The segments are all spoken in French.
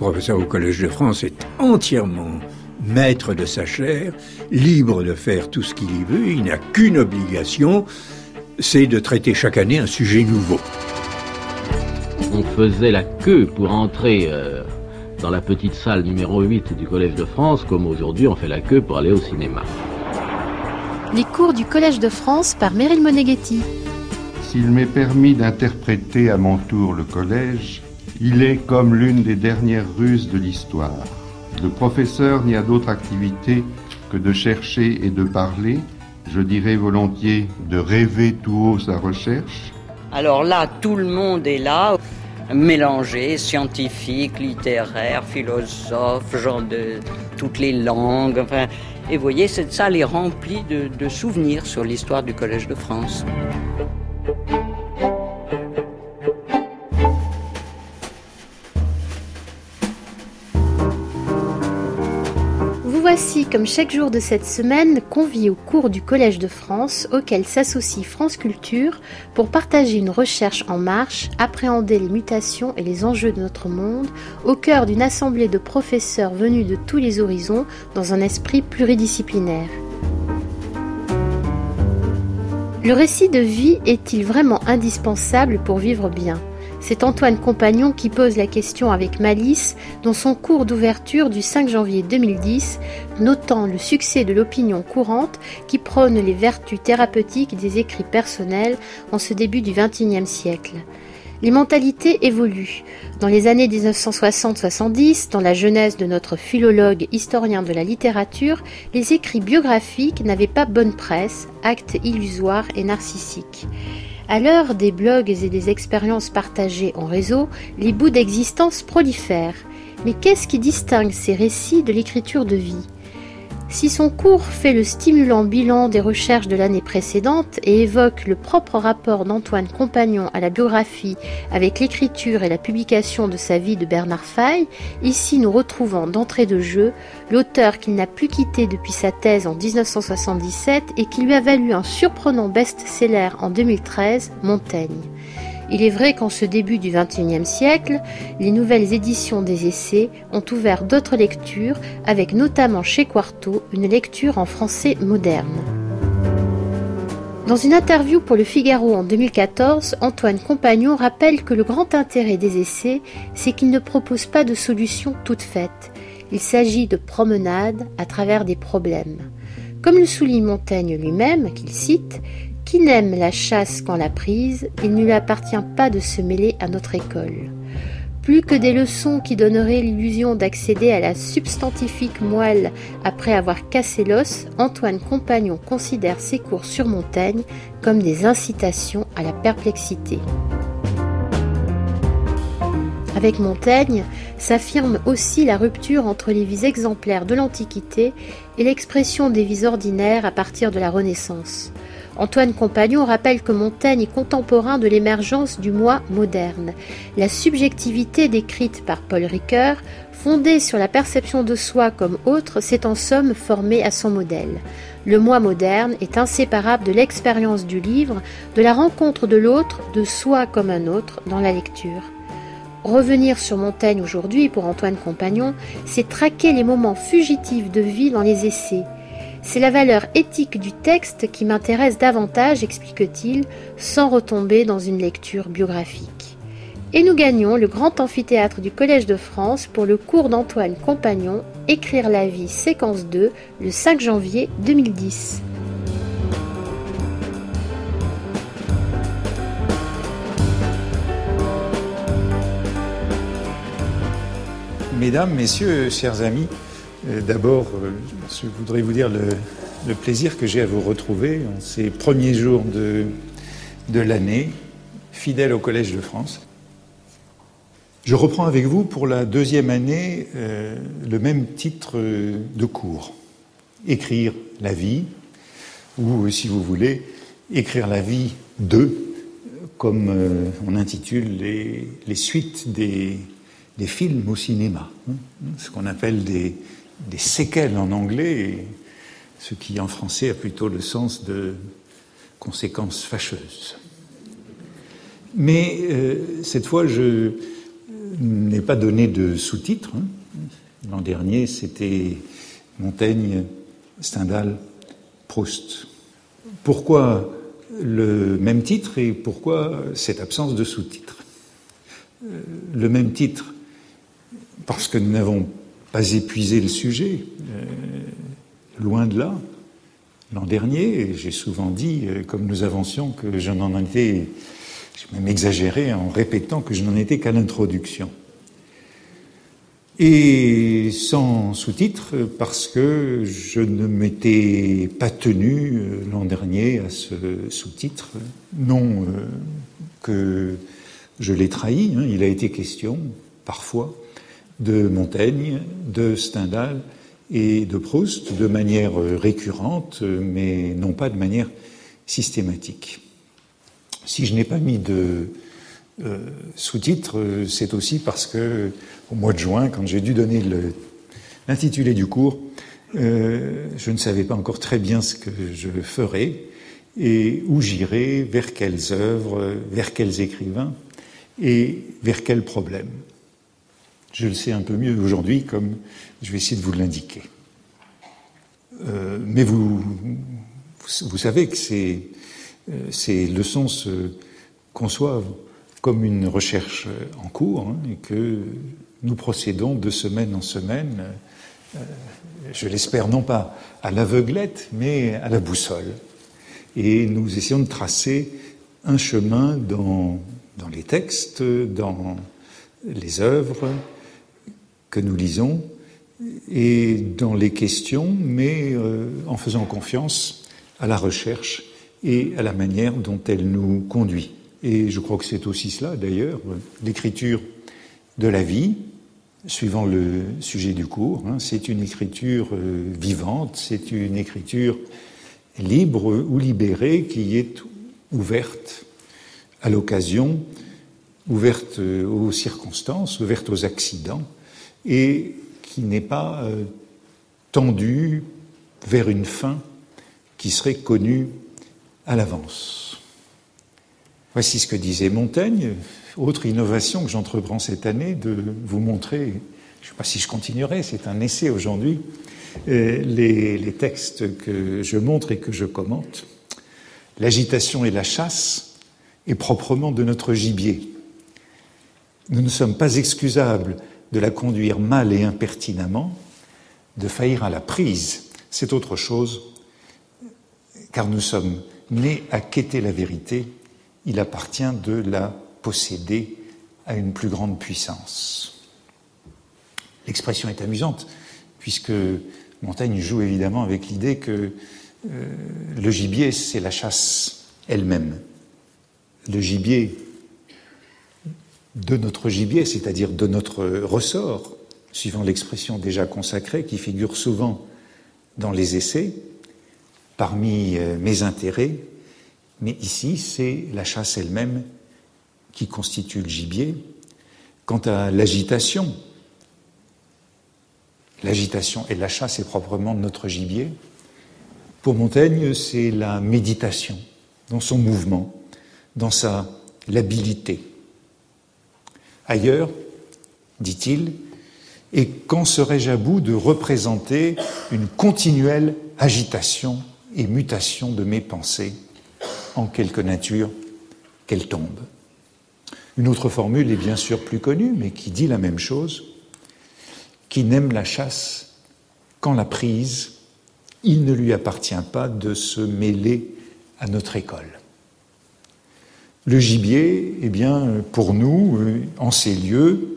professeur au Collège de France est entièrement maître de sa chaire, libre de faire tout ce qu'il y veut. Il n'a qu'une obligation, c'est de traiter chaque année un sujet nouveau. On faisait la queue pour entrer dans la petite salle numéro 8 du Collège de France, comme aujourd'hui on fait la queue pour aller au cinéma. Les cours du Collège de France par Meryl Moneghetti. S'il m'est permis d'interpréter à mon tour le collège, il est comme l'une des dernières ruses de l'histoire. Le professeur n'y a d'autre activité que de chercher et de parler, je dirais volontiers de rêver tout haut sa recherche. Alors là, tout le monde est là, mélangé, scientifique, littéraire, philosophe, gens de toutes les langues. Enfin, et vous voyez, cette salle est remplie de souvenirs sur l'histoire du Collège de France. Voici, comme chaque jour de cette semaine, conviés au cours du Collège de France, auquel s'associe France Culture, pour partager une recherche en marche, appréhender les mutations et les enjeux de notre monde, au cœur d'une assemblée de professeurs venus de tous les horizons, dans un esprit pluridisciplinaire. Le récit de vie est-il vraiment indispensable pour vivre bien ? C'est Antoine Compagnon qui pose la question avec malice dans son cours d'ouverture du 5 janvier 2010, notant le succès de l'opinion courante qui prône les vertus thérapeutiques des écrits personnels en ce début du XXIe siècle. Les mentalités évoluent. Dans les années 1960-70, dans la jeunesse de notre philologue historien de la littérature, les écrits biographiques n'avaient pas bonne presse, actes illusoires et narcissiques. À l'heure des blogs et des expériences partagées en réseau, les bouts d'existence prolifèrent. Mais qu'est-ce qui distingue ces récits de l'écriture de vie ? Si son cours fait le stimulant bilan des recherches de l'année précédente et évoque le propre rapport d'Antoine Compagnon à la biographie avec l'écriture et la publication de sa vie de Bernard Faye, ici nous retrouvons d'entrée de jeu l'auteur qu'il n'a plus quitté depuis sa thèse en 1977 et qui lui a valu un surprenant best-seller en 2013, Montaigne. Il est vrai qu'en ce début du XXIe siècle, les nouvelles éditions des essais ont ouvert d'autres lectures, avec notamment chez Quarto une lecture en français moderne. Dans une interview pour Le Figaro en 2014, Antoine Compagnon rappelle que le grand intérêt des essais, c'est qu'ils ne proposent pas de solutions toutes faites. Il s'agit de promenades à travers des problèmes. Comme le souligne Montaigne lui-même, qu'il cite, « Qui n'aime la chasse qu'en la prise, il ne lui appartient pas de se mêler à notre école. » Plus que des leçons qui donneraient l'illusion d'accéder à la substantifique moelle après avoir cassé l'os, Antoine Compagnon considère ses cours sur Montaigne comme des incitations à la perplexité. Avec Montaigne, s'affirme aussi la rupture entre les vies exemplaires de l'Antiquité et l'expression des vies ordinaires à partir de la Renaissance. Antoine Compagnon rappelle que Montaigne est contemporain de l'émergence du moi moderne. La subjectivité décrite par Paul Ricoeur, fondée sur la perception de soi comme autre, s'est en somme formée à son modèle. Le moi moderne est inséparable de l'expérience du livre, de la rencontre de l'autre, de soi comme un autre dans la lecture. Revenir sur Montaigne aujourd'hui, pour Antoine Compagnon, c'est traquer les moments fugitifs de vie dans les essais. C'est la valeur éthique du texte qui m'intéresse davantage, explique-t-il, sans retomber dans une lecture biographique. Et nous gagnons le grand amphithéâtre du Collège de France pour le cours d'Antoine Compagnon, Écrire la vie, séquence 2, le 5 janvier 2010. Mesdames, Messieurs, chers amis, d'abord, je voudrais vous dire le plaisir que j'ai à vous retrouver en ces premiers jours de l'année, fidèle au Collège de France. Je reprends avec vous pour la deuxième année le même titre de cours, Écrire la vie, ou si vous voulez, Écrire la vie 2, comme on intitule les suites des films au cinéma, ce qu'on appelle des séquelles en anglais, et ce qui en français a plutôt le sens de conséquences fâcheuses. Mais cette fois, je n'est pas donné de sous-titres. L'an dernier, c'était Montaigne, Stendhal, Proust. Pourquoi le même titre et pourquoi cette absence de sous-titres? Le même titre, parce que nous n'avons pas épuisé le sujet, loin de là. L'an dernier, j'ai souvent dit, comme nous avancions, que je n'en étais, j'ai même exagéré en répétant que je n'en étais qu'à l'introduction. Et sans sous-titres, parce que je ne m'étais pas tenu l'an dernier à ce sous-titre. Non que je l'ai trahi, il a été question, parfois, de Montaigne, de Stendhal et de Proust, de manière récurrente, mais non pas de manière systématique. Si je n'ai pas mis de sous-titres, c'est aussi parce que, au mois de juin, quand j'ai dû donner l'intitulé du cours, je ne savais pas encore très bien ce que je ferais et où j'irais, vers quelles œuvres, vers quels écrivains et vers quels problèmes. Je le sais un peu mieux aujourd'hui, comme je vais essayer de vous l'indiquer. Mais vous savez que ces leçons se conçoivent comme une recherche en cours, et que nous procédons de semaine en semaine, je l'espère non pas à l'aveuglette, mais à la boussole. Et nous essayons de tracer un chemin dans les textes, dans les œuvres que nous lisons et dans les questions, mais en faisant confiance à la recherche et à la manière dont elle nous conduit. Et je crois que c'est aussi cela, d'ailleurs, l'écriture de la vie, suivant le sujet du cours. C'est une écriture vivante, c'est une écriture libre ou libérée qui est ouverte à l'occasion, ouverte aux circonstances, ouverte aux accidents, et qui n'est pas tendue vers une fin qui serait connue à l'avance. Voici ce que disait Montaigne. Autre innovation que j'entreprends cette année, de vous montrer, je ne sais pas si je continuerai, c'est un essai aujourd'hui, les textes que je montre et que je commente. L'agitation et la chasse est proprement de notre gibier. Nous ne sommes pas excusables de la conduire mal et impertinemment, de faillir à la prise, c'est autre chose, car nous sommes nés à quêter la vérité, il appartient de la posséder à une plus grande puissance. L'expression est amusante, puisque Montaigne joue évidemment avec l'idée que le gibier, c'est la chasse elle-même. Le gibier de notre gibier, c'est-à-dire de notre ressort, suivant l'expression déjà consacrée, qui figure souvent dans les essais, parmi mes intérêts, mais ici, c'est la chasse elle-même qui constitue le gibier. Quant à l'agitation et la chasse est proprement notre gibier. Pour Montaigne, c'est la méditation, dans son mouvement, dans sa labilité. Ailleurs, dit-il, et quand serais-je à bout de représenter une continuelle agitation et mutation de mes pensées, en quelque nature qu'elles tombent. Une autre formule est bien sûr plus connue, mais qui dit la même chose. Qui n'aime la chasse qu'en la prise, il ne lui appartient pas de se mêler à notre école. Le gibier, eh bien, pour nous, en ces lieux,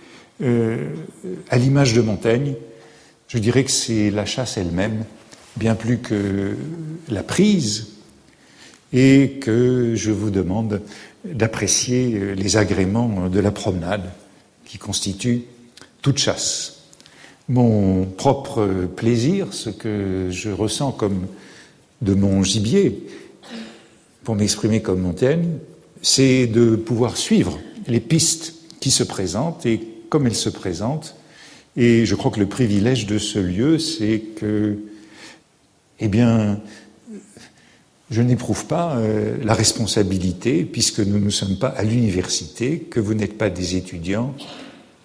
à l'image de Montaigne, je dirais que c'est la chasse elle-même, bien plus que la prise, et que je vous demande d'apprécier les agréments de la promenade qui constituent toute chasse. Mon propre plaisir, ce que je ressens comme de mon gibier, pour m'exprimer comme Montaigne, c'est de pouvoir suivre les pistes qui se présentent et comme elles se présentent. Et je crois que le privilège de ce lieu, c'est que, eh bien, je n'éprouve pas la responsabilité, puisque nous ne sommes pas à l'université, que vous n'êtes pas des étudiants,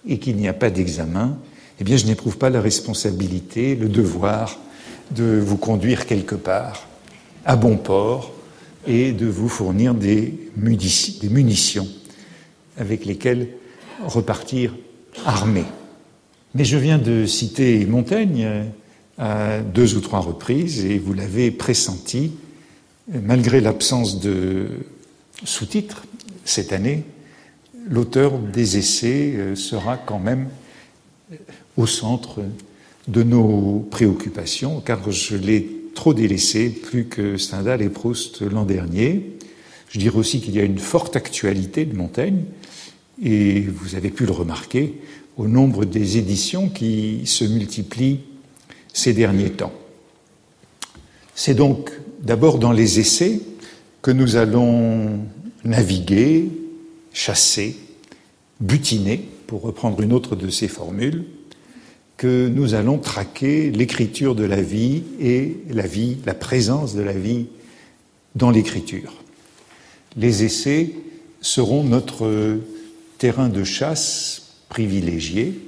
et qu'il n'y a pas d'examen, eh bien je n'éprouve pas la responsabilité, le devoir de vous conduire quelque part, à bon port, et de vous fournir des munitions avec lesquelles repartir armé. Mais je viens de citer Montaigne à 2 ou 3 reprises, et vous l'avez pressenti, malgré l'absence de sous-titres cette année, l'auteur des essais sera quand même au centre de nos préoccupations, car je l'ai trop délaissé, plus que Stendhal et Proust l'an dernier. Je dirais aussi qu'il y a une forte actualité de Montaigne, et vous avez pu le remarquer au nombre des éditions qui se multiplient ces derniers temps. C'est donc d'abord dans les essais que nous allons naviguer, chasser, butiner, pour reprendre une autre de ces formules, que nous allons traquer l'écriture de la vie et la présence de la vie dans l'écriture. Les essais seront notre terrain de chasse privilégié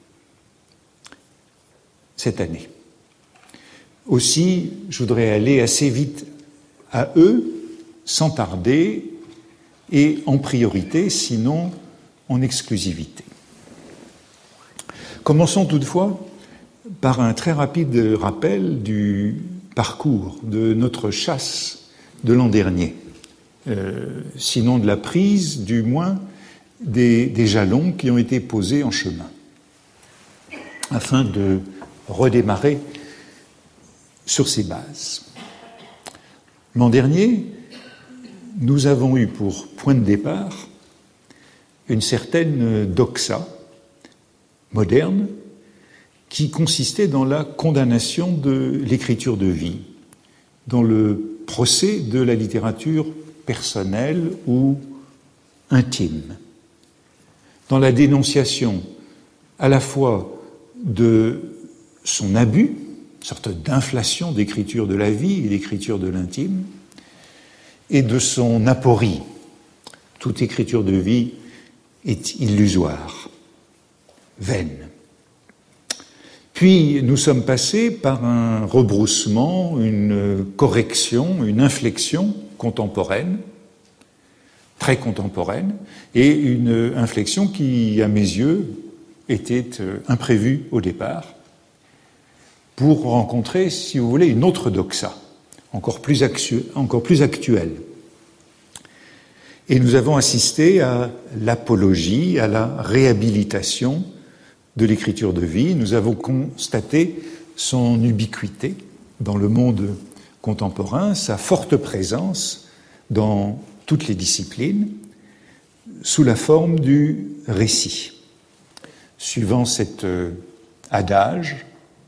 cette année. Aussi, je voudrais aller assez vite à eux, sans tarder, et en priorité, sinon en exclusivité. Commençons toutefois par un très rapide rappel du parcours de notre chasse de l'an dernier, sinon de la prise, du moins des jalons qui ont été posés en chemin, afin de redémarrer sur ces bases. L'an dernier, nous avons eu pour point de départ une certaine doxa moderne qui consistait dans la condamnation de l'écriture de vie, dans le procès de la littérature personnelle ou intime, dans la dénonciation à la fois de son abus, une sorte d'inflation d'écriture de la vie et d'écriture de l'intime, et de son aporie. Toute écriture de vie est illusoire, vaine. Puis nous sommes passés par un rebroussement, une correction, une inflexion contemporaine, très contemporaine, et une inflexion qui, à mes yeux, était imprévue au départ, pour rencontrer, si vous voulez, une autre doxa, encore plus actuelle. Et nous avons assisté à l'apologie, à la réhabilitation de l'écriture de vie. Nous avons constaté son ubiquité dans le monde contemporain, sa forte présence dans toutes les disciplines, sous la forme du récit. Suivant cet adage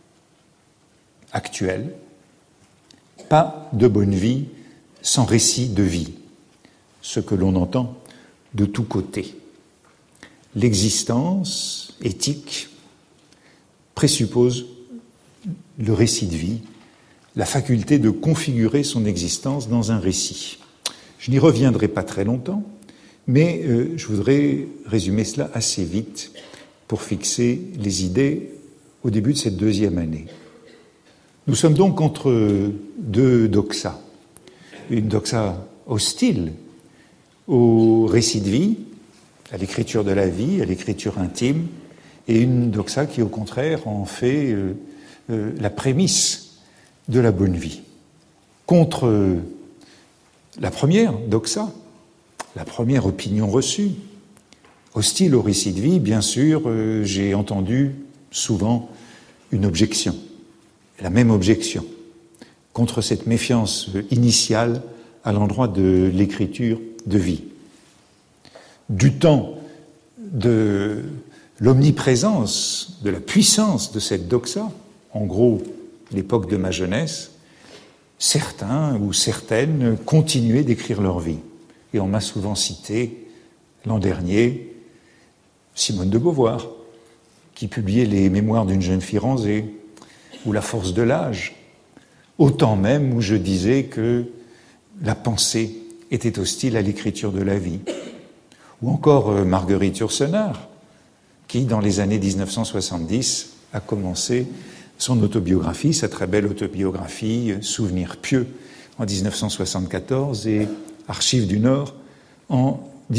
actuel, pas de bonne vie sans récit de vie, ce que l'on entend de tous côtés. L'existence éthique présuppose le récit de vie, la faculté de configurer son existence dans un récit. Je n'y reviendrai pas très longtemps, mais je voudrais résumer cela assez vite pour fixer les idées au début de cette deuxième année. Nous sommes donc entre deux doxas. Une doxa hostile au récit de vie, à l'écriture de la vie, à l'écriture intime, et une doxa qui, au contraire, en fait la prémisse de la bonne vie. Contre la première doxa, la première opinion reçue, hostile au récit de vie, bien sûr, j'ai entendu souvent une objection, la même objection, contre cette méfiance initiale à l'endroit de l'écriture de vie. Du temps de l'omniprésence, de la puissance de cette doxa, en gros, l'époque de ma jeunesse, certains ou certaines continuaient d'écrire leur vie. Et on m'a souvent cité, l'an dernier, Simone de Beauvoir, qui publiait les Mémoires d'une jeune fille rasée, ou La force de l'âge, au temps même où je disais que la pensée était hostile à l'écriture de la vie. Ou encore Marguerite Yourcenar, qui, dans les années 1970, a commencé son autobiographie, sa très belle autobiographie « Souvenirs pieux » en 1974 et « Archives du Nord » en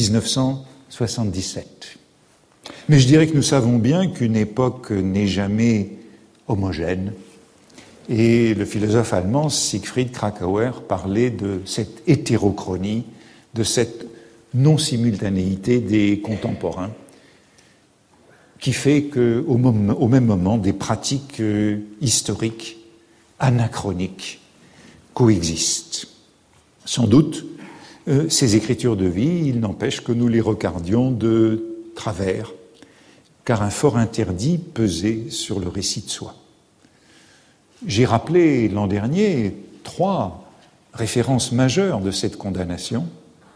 1977. Mais je dirais que nous savons bien qu'une époque n'est jamais homogène. Et le philosophe allemand Siegfried Kracauer parlait de cette hétérochronie, de cette non-simultanéité des contemporains, qui fait qu'au même moment, des pratiques historiques, anachroniques, coexistent. Sans doute, ces écritures de vie, il n'empêche que nous les regardions de travers, car un fort interdit pesait sur le récit de soi. J'ai rappelé l'an dernier 3 références majeures de cette condamnation.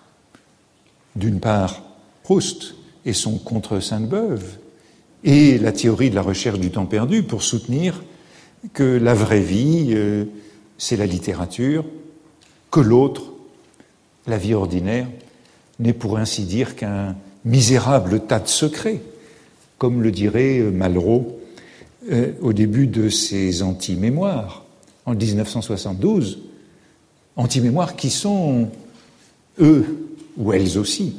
D'une part, Proust et son Contre Sainte-Beuve, et la théorie de la recherche du temps perdu pour soutenir que la vraie vie, c'est la littérature, que l'autre, la vie ordinaire, n'est pour ainsi dire qu'un misérable tas de secrets, comme le dirait Malraux au début de ses anti-mémoires, en 1972, anti-mémoires qui sont, eux ou elles aussi,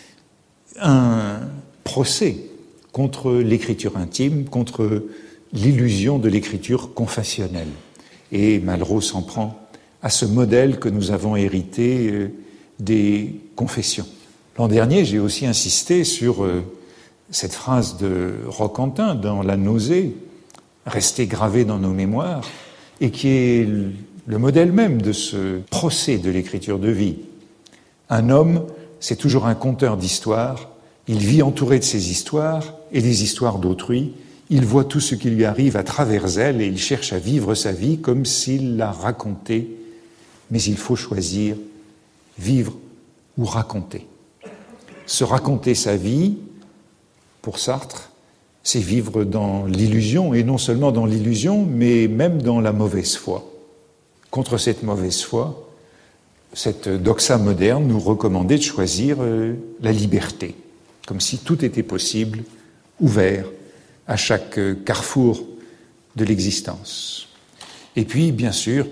un procès contre l'écriture intime, contre l'illusion de l'écriture confessionnelle. Et Malraux s'en prend à ce modèle que nous avons hérité des confessions. L'an dernier, j'ai aussi insisté sur cette phrase de Roquentin dans La nausée, restée gravée dans nos mémoires, et qui est le modèle même de ce procès de l'écriture de vie. Un homme, c'est toujours un conteur d'histoires, il vit entouré de ses histoires et des histoires d'autrui, il voit tout ce qui lui arrive à travers elles et il cherche à vivre sa vie comme s'il la racontait, mais il faut choisir vivre ou raconter. Se raconter sa vie, pour Sartre, c'est vivre dans l'illusion, et non seulement dans l'illusion, mais même dans la mauvaise foi. Contre cette mauvaise foi, cette doxa moderne nous recommandait de choisir la liberté, comme si tout était possible, ouvert à chaque carrefour de l'existence. Et puis, bien sûr,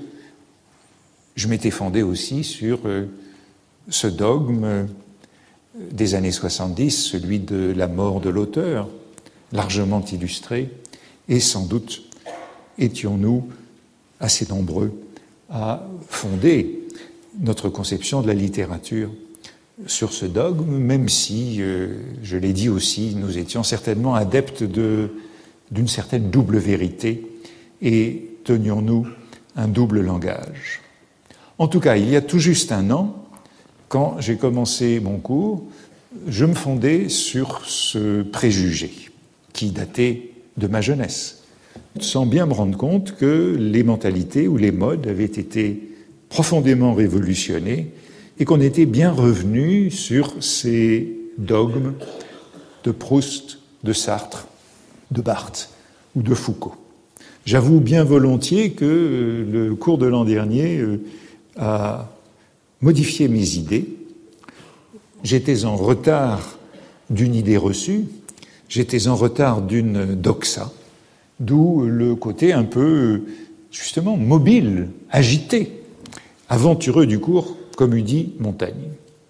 je m'étais fondé aussi sur ce dogme des années 70, celui de la mort de l'auteur, largement illustré, et sans doute étions-nous assez nombreux à fonder notre conception de la littérature sur ce dogme, même si, je l'ai dit aussi, nous étions certainement adeptes d'une certaine double vérité et tenions-nous un double langage. En tout cas, il y a tout juste un an, quand j'ai commencé mon cours, je me fondais sur ce préjugé qui datait de ma jeunesse, sans bien me rendre compte que les mentalités ou les modes avaient été profondément révolutionnés et qu'on était bien revenu sur ces dogmes de Proust, de Sartre, de Barthes ou de Foucault. J'avoue bien volontiers que le cours de l'an dernier a modifié mes idées. J'étais en retard d'une idée reçue, j'étais en retard d'une doxa, d'où le côté un peu, justement, mobile, agité, aventureux du cours, comme eût dit Montaigne.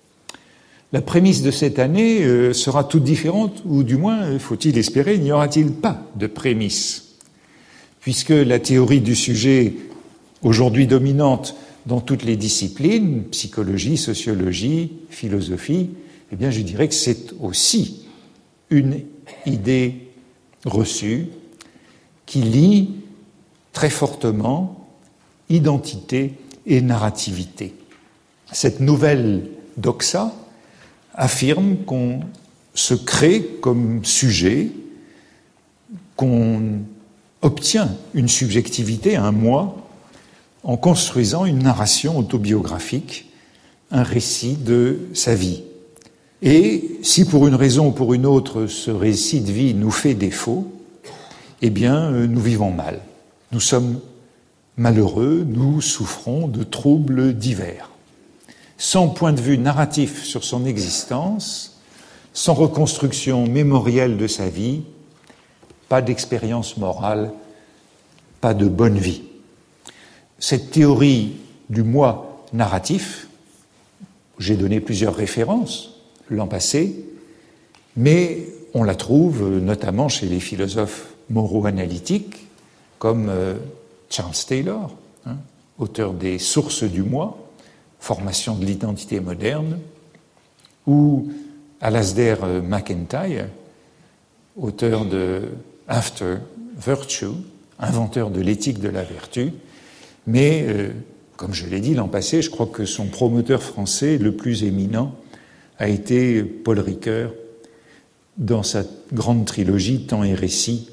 La prémisse de cette année sera toute différente, ou du moins, faut-il espérer, n'y aura-t-il pas de prémisse, puisque la théorie du sujet, aujourd'hui dominante dans toutes les disciplines, psychologie, sociologie, philosophie, eh bien, je dirais que c'est aussi une idée reçue qui lie très fortement identité et narrativité. Cette nouvelle doxa affirme qu'on se crée comme sujet, qu'on obtient une subjectivité, un moi, en construisant une narration autobiographique, un récit de sa vie. Et si pour une raison ou pour une autre, ce récit de vie nous fait défaut, eh bien, nous vivons mal. Nous sommes malheureux, nous souffrons de troubles divers. Sans point de vue narratif sur son existence, sans reconstruction mémorielle de sa vie, pas d'expérience morale, pas de bonne vie. Cette théorie du moi narratif, j'ai donné plusieurs références l'an passé, mais on la trouve notamment chez les philosophes moraux-analytiques comme Charles Taylor, auteur des Sources du moi, formation de l'identité moderne, ou Alasdair MacIntyre, auteur de After Virtue, inventeur de l'éthique de la vertu, mais, comme je l'ai dit l'an passé, je crois que son promoteur français le plus éminent a été Paul Ricoeur dans sa grande trilogie Temps et récit,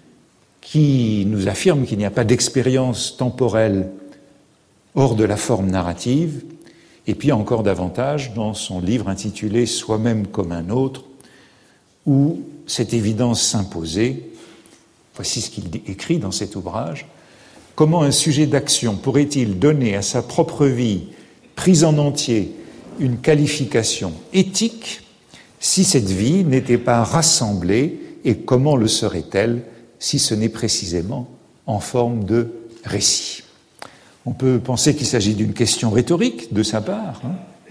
qui nous affirme qu'il n'y a pas d'expérience temporelle hors de la forme narrative, et puis encore davantage dans son livre intitulé « Soi-même comme un autre », où cette évidence s'imposait. Voici ce qu'il écrit dans cet ouvrage. Comment un sujet d'action pourrait-il donner à sa propre vie, prise en entier, une qualification éthique si cette vie n'était pas rassemblée, et comment le serait-elle si ce n'est précisément en forme de récit? On peut penser qu'il s'agit d'une question rhétorique de sa part.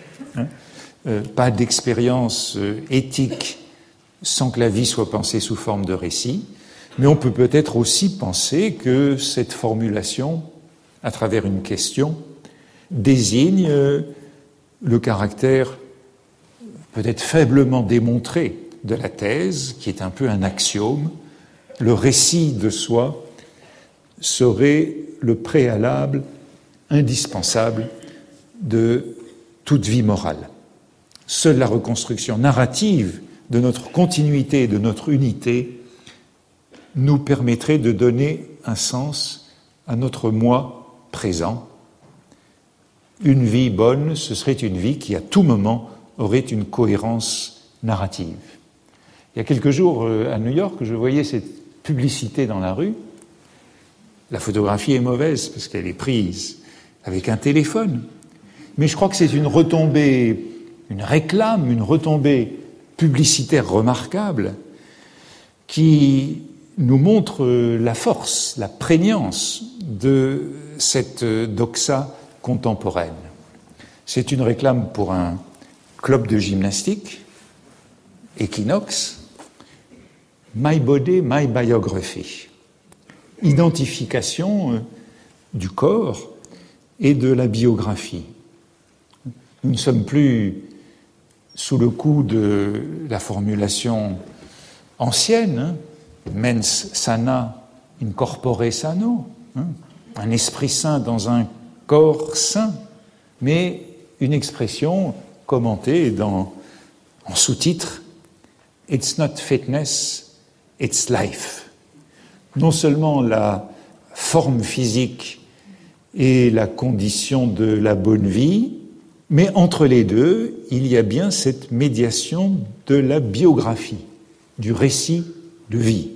Pas d'expérience éthique sans que la vie soit pensée sous forme de récit. Mais on peut peut-être aussi penser que cette formulation, à travers une question, désigne le caractère peut-être faiblement démontré de la thèse, qui est un peu un axiome. Le récit de soi serait le préalable indispensable de toute vie morale. Seule la reconstruction narrative de notre continuité et de notre unité nous permettrait de donner un sens à notre moi présent. Une vie bonne, ce serait une vie qui, à tout moment, aurait une cohérence narrative. Il y a quelques jours, à New York, je voyais cette publicité dans la rue. La photographie est mauvaise parce qu'elle est prise avec un téléphone. Mais je crois que c'est une retombée, une réclame, une retombée publicitaire remarquable qui nous montre la force, la prégnance de cette doxa contemporaine. C'est une réclame pour un club de gymnastique, Equinox, My Body, My Biography. Identification du corps et de la biographie. Nous ne sommes plus sous le coup de la formulation ancienne, mens sana in corpore sano, un esprit sain dans un corps sain, mais une expression commentée en sous-titre « It's not fitness, it's life ». Non seulement la forme physique est la condition de la bonne vie, mais entre les deux, il y a bien cette médiation de la biographie, du récit de vie.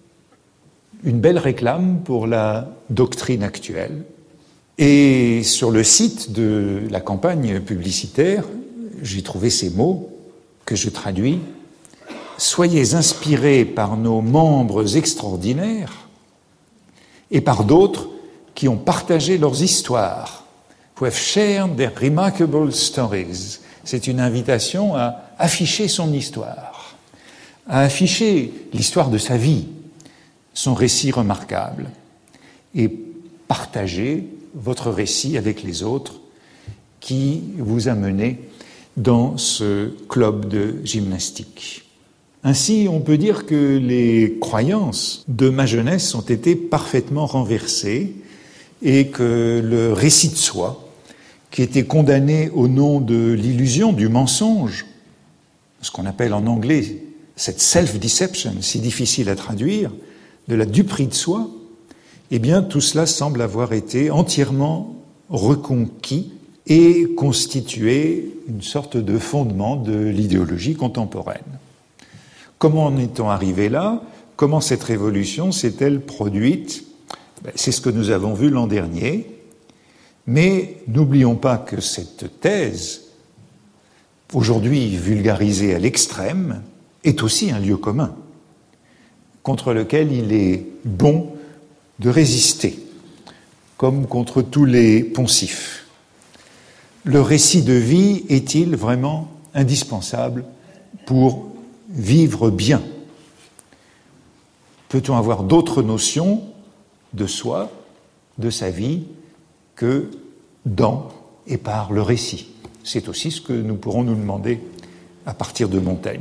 Une belle réclame pour la doctrine actuelle. Et sur le site de la campagne publicitaire, j'ai trouvé ces mots que je traduis. « Soyez inspirés par nos membres extraordinaires et par d'autres qui ont partagé leurs histoires. Who have shared their remarkable stories. » C'est une invitation à afficher son histoire, à afficher l'histoire de sa vie, son récit remarquable, et partager votre récit avec les autres qui vous a mené dans ce club de gymnastique. Ainsi, on peut dire que les croyances de ma jeunesse ont été parfaitement renversées et que le récit de soi, qui était condamné au nom de l'illusion, du mensonge, ce qu'on appelle en anglais cette self-deception, si difficile à traduire, de la duperie de soi, eh bien tout cela semble avoir été entièrement reconquis et constitué une sorte de fondement de l'idéologie contemporaine. Comment en est-on arrivé là? Comment cette révolution s'est-elle produite? C'est ce que nous avons vu l'an dernier, mais n'oublions pas que cette thèse aujourd'hui vulgarisé à l'extrême, est aussi un lieu commun contre lequel il est bon de résister, comme contre tous les poncifs. Le récit de vie est-il vraiment indispensable pour vivre bien? Peut-on avoir d'autres notions de soi, de sa vie, que dans et par le récit? C'est aussi ce que nous pourrons nous demander à partir de Montaigne.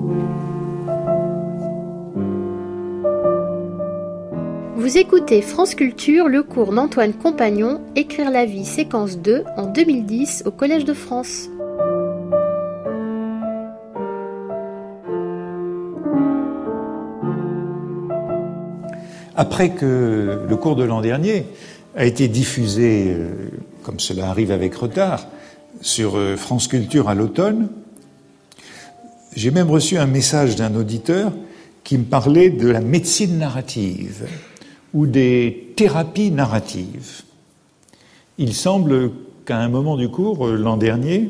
Vous écoutez France Culture, le cours d'Antoine Compagnon, Écrire la vie, séquence 2, en 2010, au Collège de France. Après que le cours de l'an dernier a été diffusé, comme cela arrive avec retard, sur France Culture à l'automne, j'ai même reçu un message d'un auditeur qui me parlait de la médecine narrative ou des thérapies narratives. Il semble qu'à un moment du cours, l'an dernier,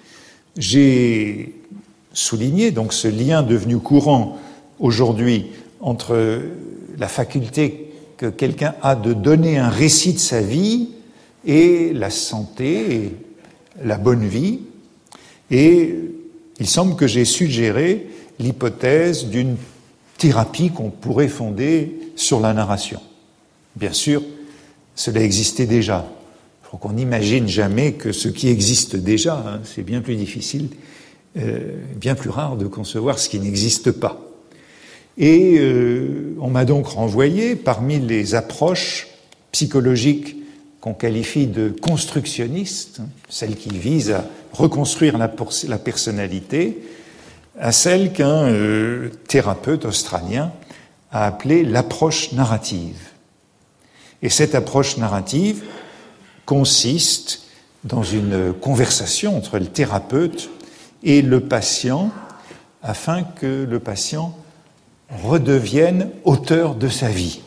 j'ai souligné donc ce lien devenu courant aujourd'hui entre la faculté que quelqu'un a de donner un récit de sa vie et la santé et la bonne vie. Et il semble que j'ai suggéré l'hypothèse d'une thérapie qu'on pourrait fonder sur la narration. Bien sûr, cela existait déjà. Je crois qu'on n'imagine jamais que ce qui existe déjà, c'est bien plus difficile, bien plus rare de concevoir ce qui n'existe pas. Et on m'a donc renvoyé, parmi les approches psychologiques qu'on qualifie de constructionnistes, celles qui visent à reconstruire la personnalité, à celle qu'un thérapeute australien a appelée l'approche narrative. Et cette approche narrative consiste dans une conversation entre le thérapeute et le patient afin que le patient redevienne auteur de sa vie.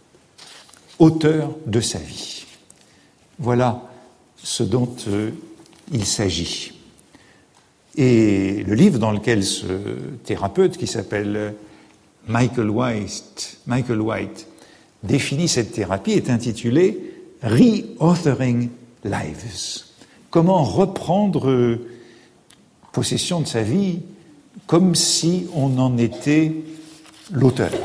Auteur de sa vie. Voilà ce dont il s'agit. Et le livre dans lequel ce thérapeute, qui s'appelle Michael White, définit cette thérapie, est intitulé « Re-authoring Lives ». Comment reprendre possession de sa vie comme si on en était l'auteur,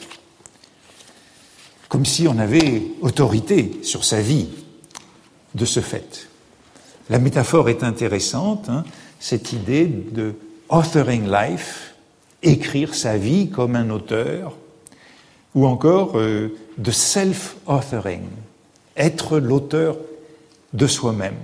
comme si on avait autorité sur sa vie de ce fait. La métaphore est intéressante, cette idée de « authoring life », écrire sa vie comme un auteur, ou encore de « self-authoring », être l'auteur de soi-même.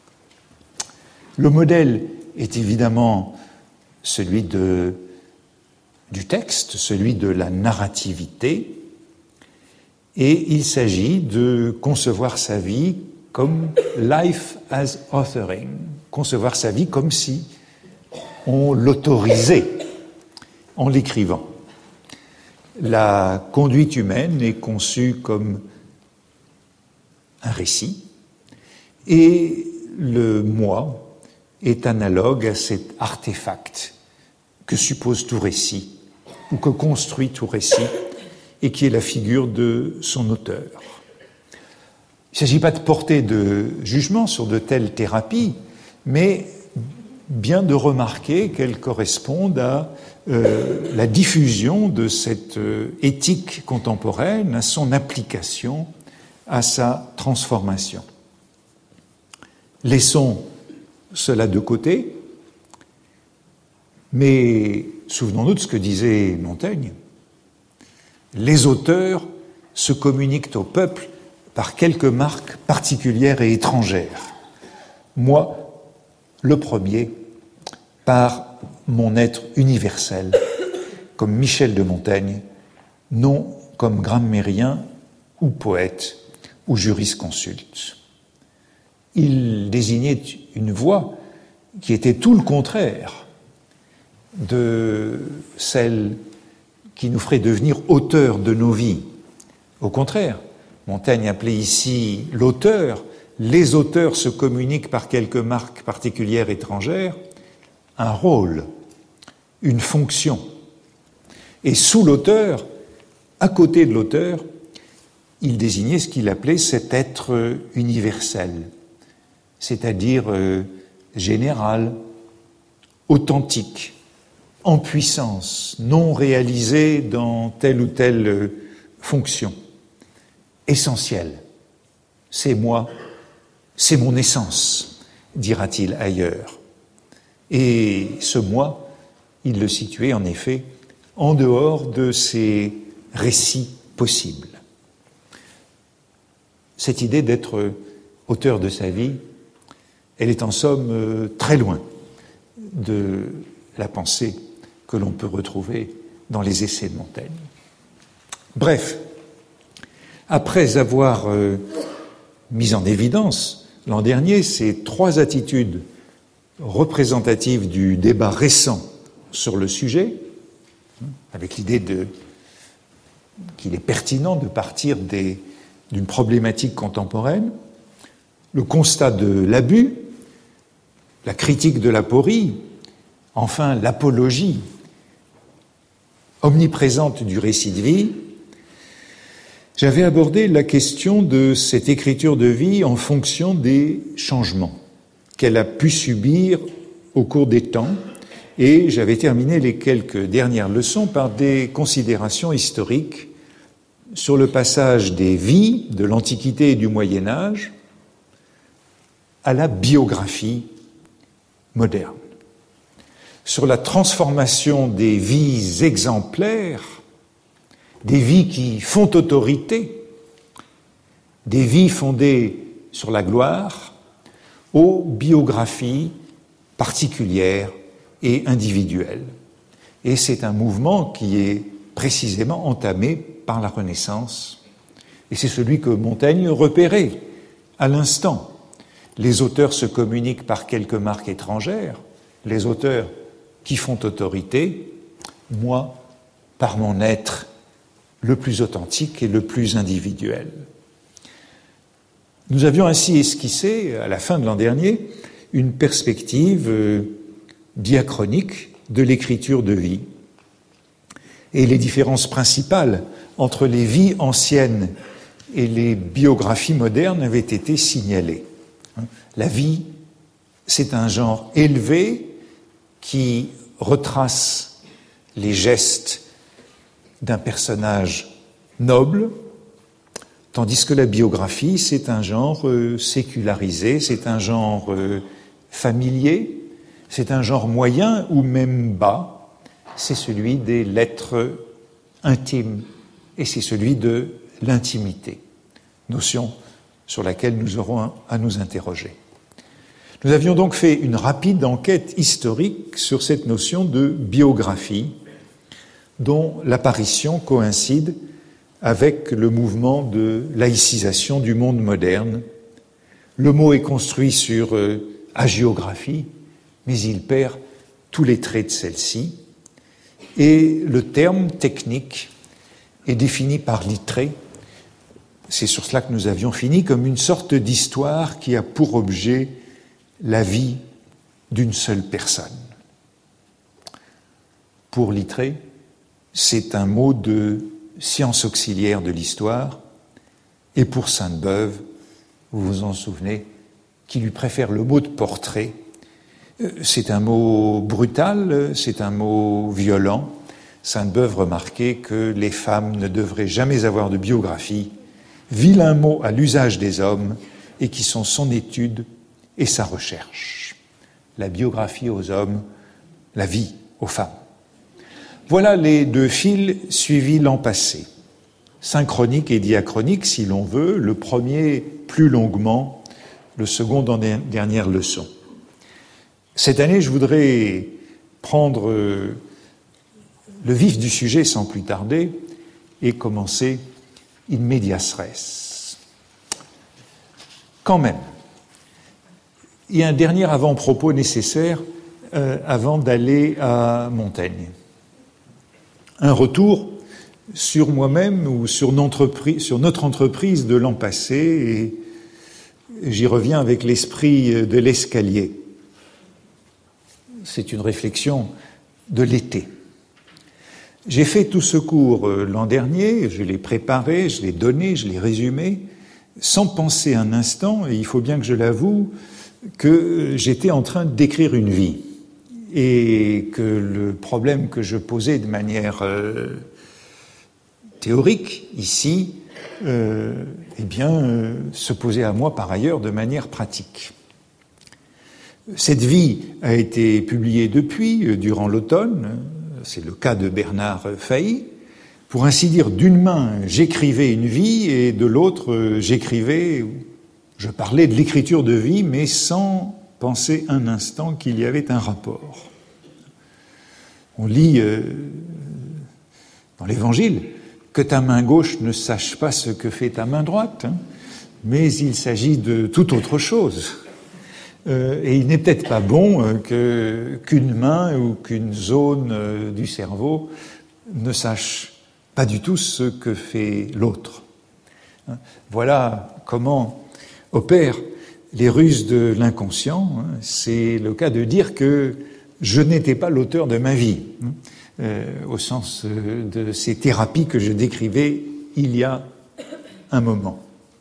Le modèle est évidemment celui du texte, celui de la narrativité, et il s'agit de concevoir sa vie comme life as authoring, concevoir sa vie comme si on l'autorisait en l'écrivant. La conduite humaine est conçue comme un récit, et le moi est analogue à cet artefact que suppose tout récit, ou que construit tout récit, et qui est la figure de son auteur. Il ne s'agit pas de porter de jugement sur de telles thérapies, mais bien de remarquer qu'elles correspondent à la diffusion de cette éthique contemporaine, à son application, à sa transformation. Laissons cela de côté, mais souvenons-nous de ce que disait Montaigne. Les auteurs se communiquent au peuple par quelques marques particulières et étrangères. Moi, le premier, par mon être universel, comme Michel de Montaigne, non comme grammairien ou poète ou jurisconsulte. Il désignait une voie qui était tout le contraire de celle qui nous ferait devenir auteurs de nos vies. Au contraire, Montaigne appelait ici l'auteur, les auteurs se communiquent par quelques marques particulières étrangères, un rôle, une fonction. Et sous l'auteur, à côté de l'auteur, il désignait ce qu'il appelait cet être universel, c'est-à-dire général, authentique, en puissance, non réalisé dans telle ou telle fonction, essentiel. C'est moi, c'est mon essence, dira-t-il ailleurs. Et ce moi, il le situait en effet en dehors de ces récits possibles. Cette idée d'être auteur de sa vie, elle est en somme très loin de la pensée que l'on peut retrouver dans les essais de Montaigne. Bref, après avoir mis en évidence l'an dernier ces trois attitudes représentatives du débat récent sur le sujet, avec l'idée qu'il est pertinent de partir d'une problématique contemporaine, le constat de l'abus, la critique de l'aporie, enfin l'apologie omniprésente du récit de vie, j'avais abordé la question de cette écriture de vie en fonction des changements qu'elle a pu subir au cours des temps, et j'avais terminé les quelques dernières leçons par des considérations historiques sur le passage des vies de l'Antiquité et du Moyen-Âge à la biographie moderne, sur la transformation des vies exemplaires, des vies qui font autorité, des vies fondées sur la gloire, aux biographies particulières et individuelles. Et c'est un mouvement qui est précisément entamé par la Renaissance. Et c'est celui que Montaigne repérait à l'instant. Les auteurs se communiquent par quelques marques étrangères, les auteurs qui font autorité, moi, par mon être le plus authentique et le plus individuel. Nous avions ainsi esquissé, à la fin de l'an dernier, une perspective diachronique de l'écriture de vie. Et les différences principales entre les vies anciennes et les biographies modernes avaient été signalées. La vie, c'est un genre élevé qui retrace les gestes d'un personnage noble, tandis que la biographie, c'est un genre sécularisé, c'est un genre familier, c'est un genre moyen ou même bas, c'est celui des lettres intimes et c'est celui de l'intimité, notion sur laquelle nous aurons à nous interroger. Nous avions donc fait une rapide enquête historique sur cette notion de biographie, dont l'apparition coïncide avec le mouvement de laïcisation du monde moderne. Le mot est construit sur hagiographie, mais il perd tous les traits de celle-ci. Et le terme technique est défini par Littré. C'est sur cela que nous avions fini, comme une sorte d'histoire qui a pour objet la vie d'une seule personne. Pour Littré, c'est un mot de science auxiliaire de l'histoire, et pour Sainte-Beuve, vous vous en souvenez, qui lui préfère le mot de portrait. C'est un mot brutal, c'est un mot violent. Sainte-Beuve remarquait que les femmes ne devraient jamais avoir de biographie, vilain mot à l'usage des hommes, et qui sont son étude et sa recherche. La biographie aux hommes, la vie aux femmes. Voilà les deux fils suivis l'an passé, synchronique et diachronique si l'on veut, le premier plus longuement, le second dans les dernières leçons. Cette année, je voudrais prendre le vif du sujet sans plus tarder et commencer in medias res. Quand même, il y a un dernier avant-propos nécessaire avant d'aller à Montaigne. Un retour sur moi-même ou sur notre entreprise de l'an passé, et j'y reviens avec l'esprit de l'escalier. c'est une réflexion de l'été. J'ai fait tout ce cours l'an dernier, je l'ai préparé, je l'ai donné, je l'ai résumé, sans penser un instant, et il faut bien que je l'avoue, que j'étais en train d'écrire une vie. Et que le problème que je posais de manière théorique, ici, se posait à moi par ailleurs de manière pratique. Cette vie a été publiée depuis, durant l'automne, c'est le cas de Bernard Fahy. Pour ainsi dire, d'une main, j'écrivais une vie, et de l'autre, je parlais de l'écriture de vie, mais sans penser un instant qu'il y avait un rapport. On lit dans l'Évangile que ta main gauche ne sache pas ce que fait ta main droite, mais il s'agit de toute autre chose. Et il n'est peut-être pas bon qu'une main ou qu'une zone du cerveau ne sache pas du tout ce que fait l'autre. Voilà comment opèrent les ruses de l'inconscient. C'est le cas de dire que je n'étais pas l'auteur de ma vie, au sens de ces thérapies que je décrivais il y a un moment.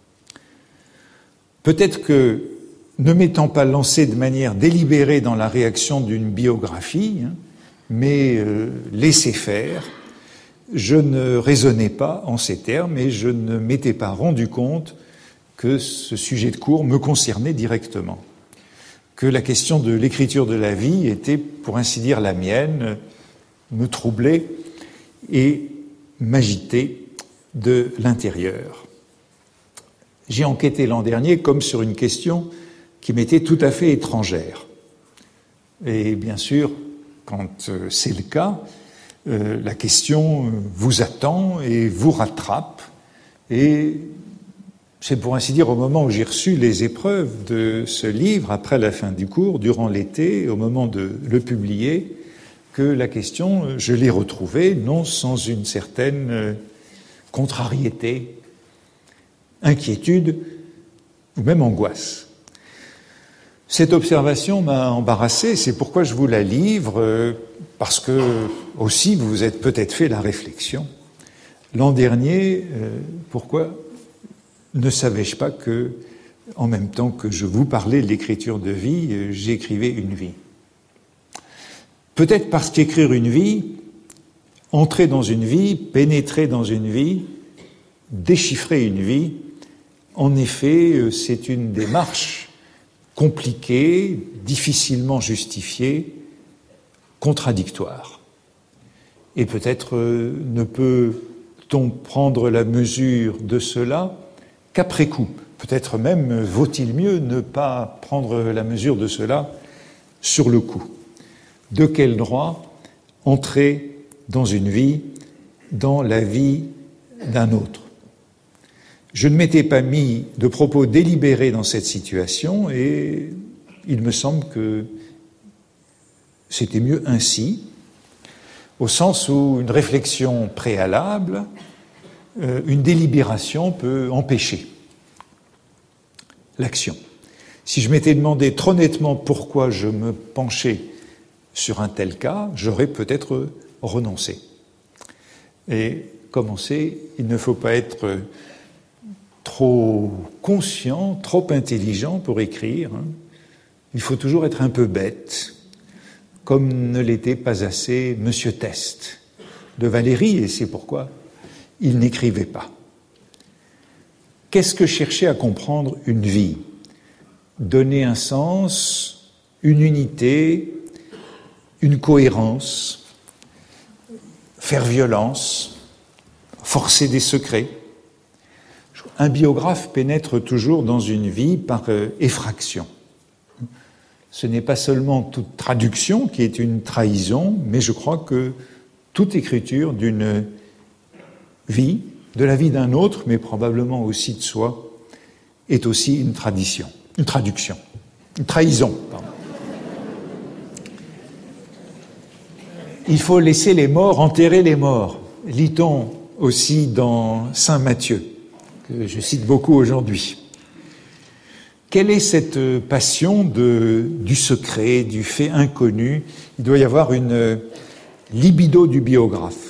Peut-être que, ne m'étant pas lancé de manière délibérée dans la réaction d'une biographie, mais laissé faire, je ne raisonnais pas en ces termes et je ne m'étais pas rendu compte que ce sujet de cours me concernait directement, que la question de l'écriture de la vie était, pour ainsi dire, la mienne, me troublait et m'agitait de l'intérieur. J'ai enquêté l'an dernier comme sur une question qui m'était tout à fait étrangère. Et bien sûr, quand c'est le cas, la question vous attend et vous rattrape. Et c'est pour ainsi dire au moment où j'ai reçu les épreuves de ce livre, après la fin du cours, durant l'été, au moment de le publier, que la question, je l'ai retrouvée, non sans une certaine contrariété, inquiétude ou même angoisse. Cette observation m'a embarrassé, c'est pourquoi je vous la livre, parce que aussi vous vous êtes peut-être fait la réflexion. L'an dernier, pourquoi ne savais-je pas que, en même temps que je vous parlais de l'écriture de vie, j'écrivais une vie? Peut-être parce qu'écrire une vie, entrer dans une vie, pénétrer dans une vie, déchiffrer une vie, en effet, c'est une démarche compliquée, difficilement justifiée, contradictoire. Et peut-être ne peut-on prendre la mesure de cela qu'après coup. Peut-être même vaut-il mieux ne pas prendre la mesure de cela sur le coup. De quel droit entrer dans une vie, dans la vie d'un autre? Je ne m'étais pas mis de propos délibérés dans cette situation et il me semble que c'était mieux ainsi, au sens où une réflexion préalable, une délibération peut empêcher l'action. Si je m'étais demandé trop nettement pourquoi je me penchais sur un tel cas, j'aurais peut-être renoncé. Et comme on sait, il ne faut pas être trop conscient, trop intelligent pour écrire. Il faut toujours être un peu bête, comme ne l'était pas assez Monsieur Teste de Valérie, et c'est pourquoi il n'écrivait pas. Qu'est-ce que cherchait à comprendre une vie? Donner un sens, une unité, une cohérence, faire violence, forcer des secrets. Un biographe pénètre toujours dans une vie par effraction. Ce n'est pas seulement toute traduction qui est une trahison, mais je crois que toute écriture d'une vie, de la vie d'un autre, mais probablement aussi de soi, est aussi une traduction, une trahison. Pardon. Il faut laisser les morts enterrer les morts, lit-on aussi dans Saint Matthieu, que je cite beaucoup aujourd'hui. Quelle est cette passion du secret, du fait inconnu? Il doit y avoir une libido du biographe.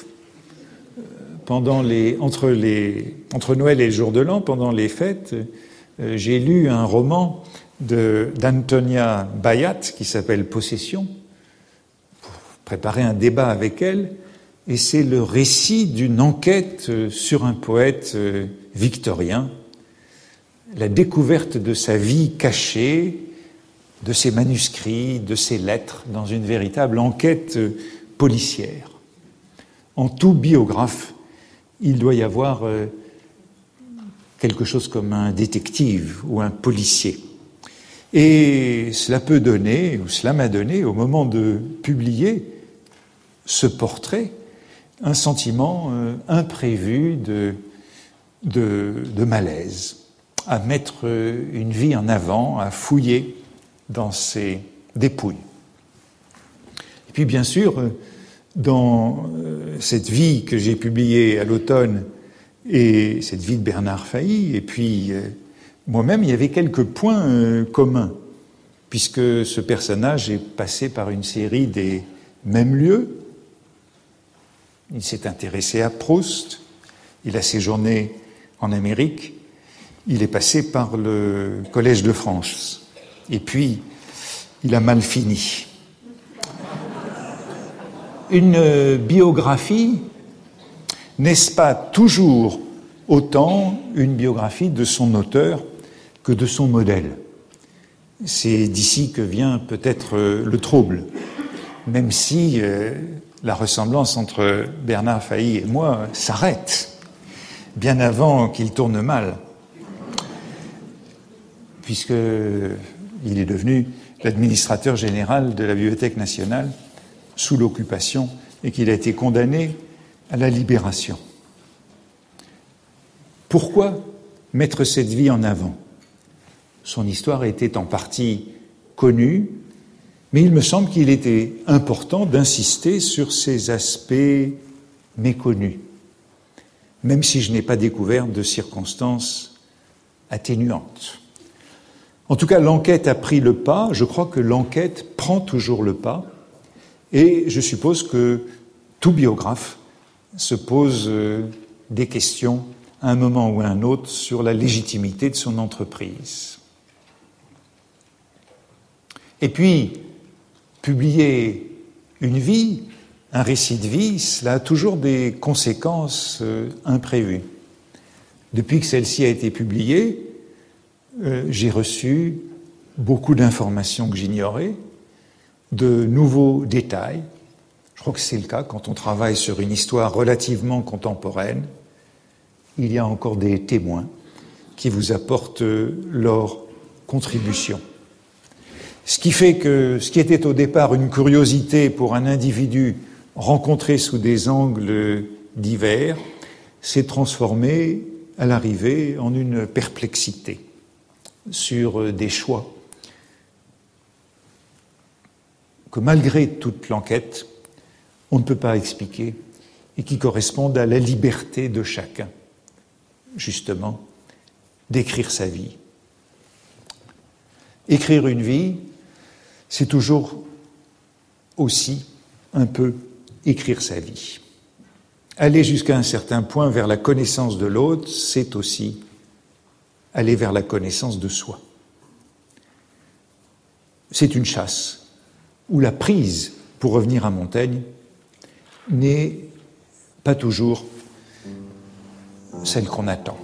Entre Noël et le jour de l'an, pendant les fêtes, j'ai lu un roman d'Antonia Bayat qui s'appelle Possession, pour préparer un débat avec elle, et c'est le récit d'une enquête sur un poète victorien, la découverte de sa vie cachée, de ses manuscrits, de ses lettres, dans une véritable enquête policière. En tout biographe, il doit y avoir quelque chose comme un détective ou un policier. Et cela m'a donné, au moment de publier ce portrait, un sentiment imprévu de malaise, à mettre une vie en avant, à fouiller dans ses dépouilles. Et puis bien sûr, dans cette vie que j'ai publiée à l'automne, et cette vie de Bernard Failly, et puis moi-même, il y avait quelques points communs, puisque ce personnage est passé par une série des mêmes lieux. Il s'est intéressé à Proust, il a séjourné en Amérique, il est passé par le Collège de France, et puis il a mal fini. Une biographie, n'est-ce pas toujours autant une biographie de son auteur que de son modèle? C'est d'ici que vient peut-être le trouble, même si la ressemblance entre Bernard Failly et moi s'arrête bien avant qu'il tourne mal, puisqu'il est devenu l'administrateur général de la Bibliothèque nationale sous l'occupation et qu'il a été condamné à la libération. Pourquoi mettre cette vie en avant? Son histoire était en partie connue, mais il me semble qu'il était important d'insister sur ces aspects méconnus, même si je n'ai pas découvert de circonstances atténuantes. En tout cas, l'enquête a pris le pas, je crois que l'enquête prend toujours le pas, et je suppose que tout biographe se pose des questions à un moment ou à un autre sur la légitimité de son entreprise. Et puis, publier une vie, un récit de vie, cela a toujours des conséquences imprévues. Depuis que celle-ci a été publiée, j'ai reçu beaucoup d'informations que j'ignorais, de nouveaux détails. Je crois que c'est le cas quand on travaille sur une histoire relativement contemporaine. Il y a encore des témoins qui vous apportent leur contribution. Ce qui fait que ce qui était au départ une curiosité pour un individu rencontré sous des angles divers s'est transformé à l'arrivée en une perplexité sur des choix que malgré toute l'enquête, on ne peut pas expliquer et qui correspondent à la liberté de chacun, justement, d'écrire sa vie. Écrire une vie, c'est toujours aussi un peu écrire sa vie. Aller jusqu'à un certain point vers la connaissance de l'autre, c'est aussi aller vers la connaissance de soi. C'est une chasse où la prise, pour revenir à Montaigne, n'est pas toujours celle qu'on attend.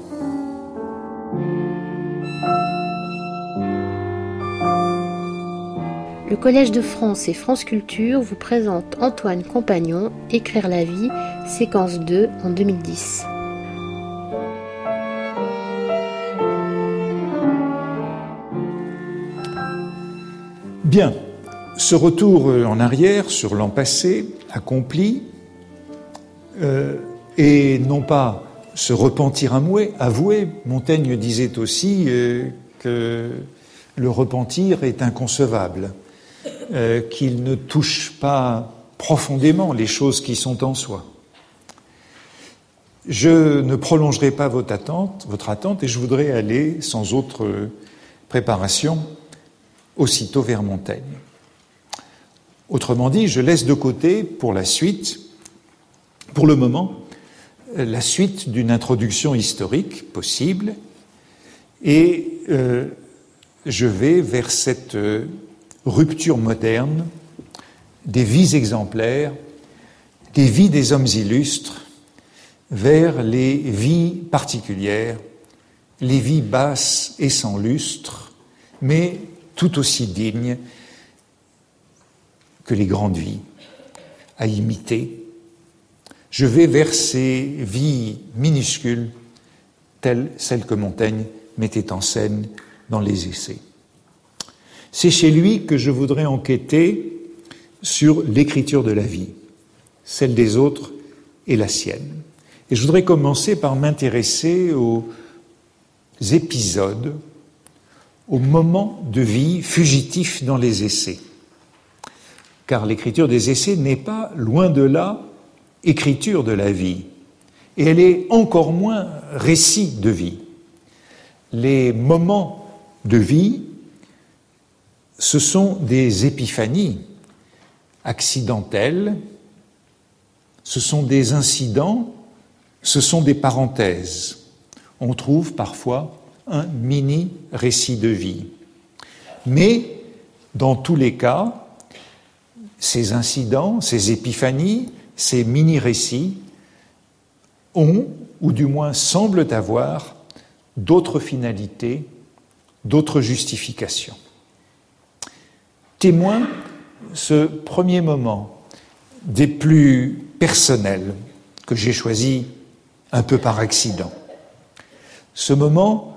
Le Collège de France et France Culture vous présente Antoine Compagnon, Écrire la vie, séquence 2 en 2010. Bien, ce retour en arrière sur l'an passé accompli, et non pas se repentir avoué. Montaigne disait aussi que le repentir est inconcevable, qu'il ne touche pas profondément les choses qui sont en soi. Je ne prolongerai pas votre attente et je voudrais aller sans autre préparation aussitôt vers Montaigne. Autrement dit, je laisse de côté pour la suite, pour le moment, la suite d'une introduction historique possible et je vais vers cette rupture moderne des vies exemplaires, des vies des hommes illustres, vers les vies particulières, les vies basses et sans lustre, mais tout aussi dignes que les grandes vies à imiter. Je vais vers ces vies minuscules, telles celles que Montaigne mettait en scène dans les Essais. C'est chez lui que je voudrais enquêter sur l'écriture de la vie, celle des autres et la sienne. Et je voudrais commencer par m'intéresser aux épisodes, aux moments de vie fugitifs dans les Essais. Car l'écriture des Essais n'est pas, loin de là, écriture de la vie. Et elle est encore moins récit de vie. Les moments de vie, ce sont des épiphanies accidentelles, ce sont des incidents, ce sont des parenthèses. On trouve parfois un mini-récit de vie. Mais, dans tous les cas, ces incidents, ces épiphanies, ces mini-récits ont, ou du moins semblent avoir, d'autres finalités, d'autres justifications. Témoin, ce premier moment des plus personnels que j'ai choisi un peu par accident. Ce moment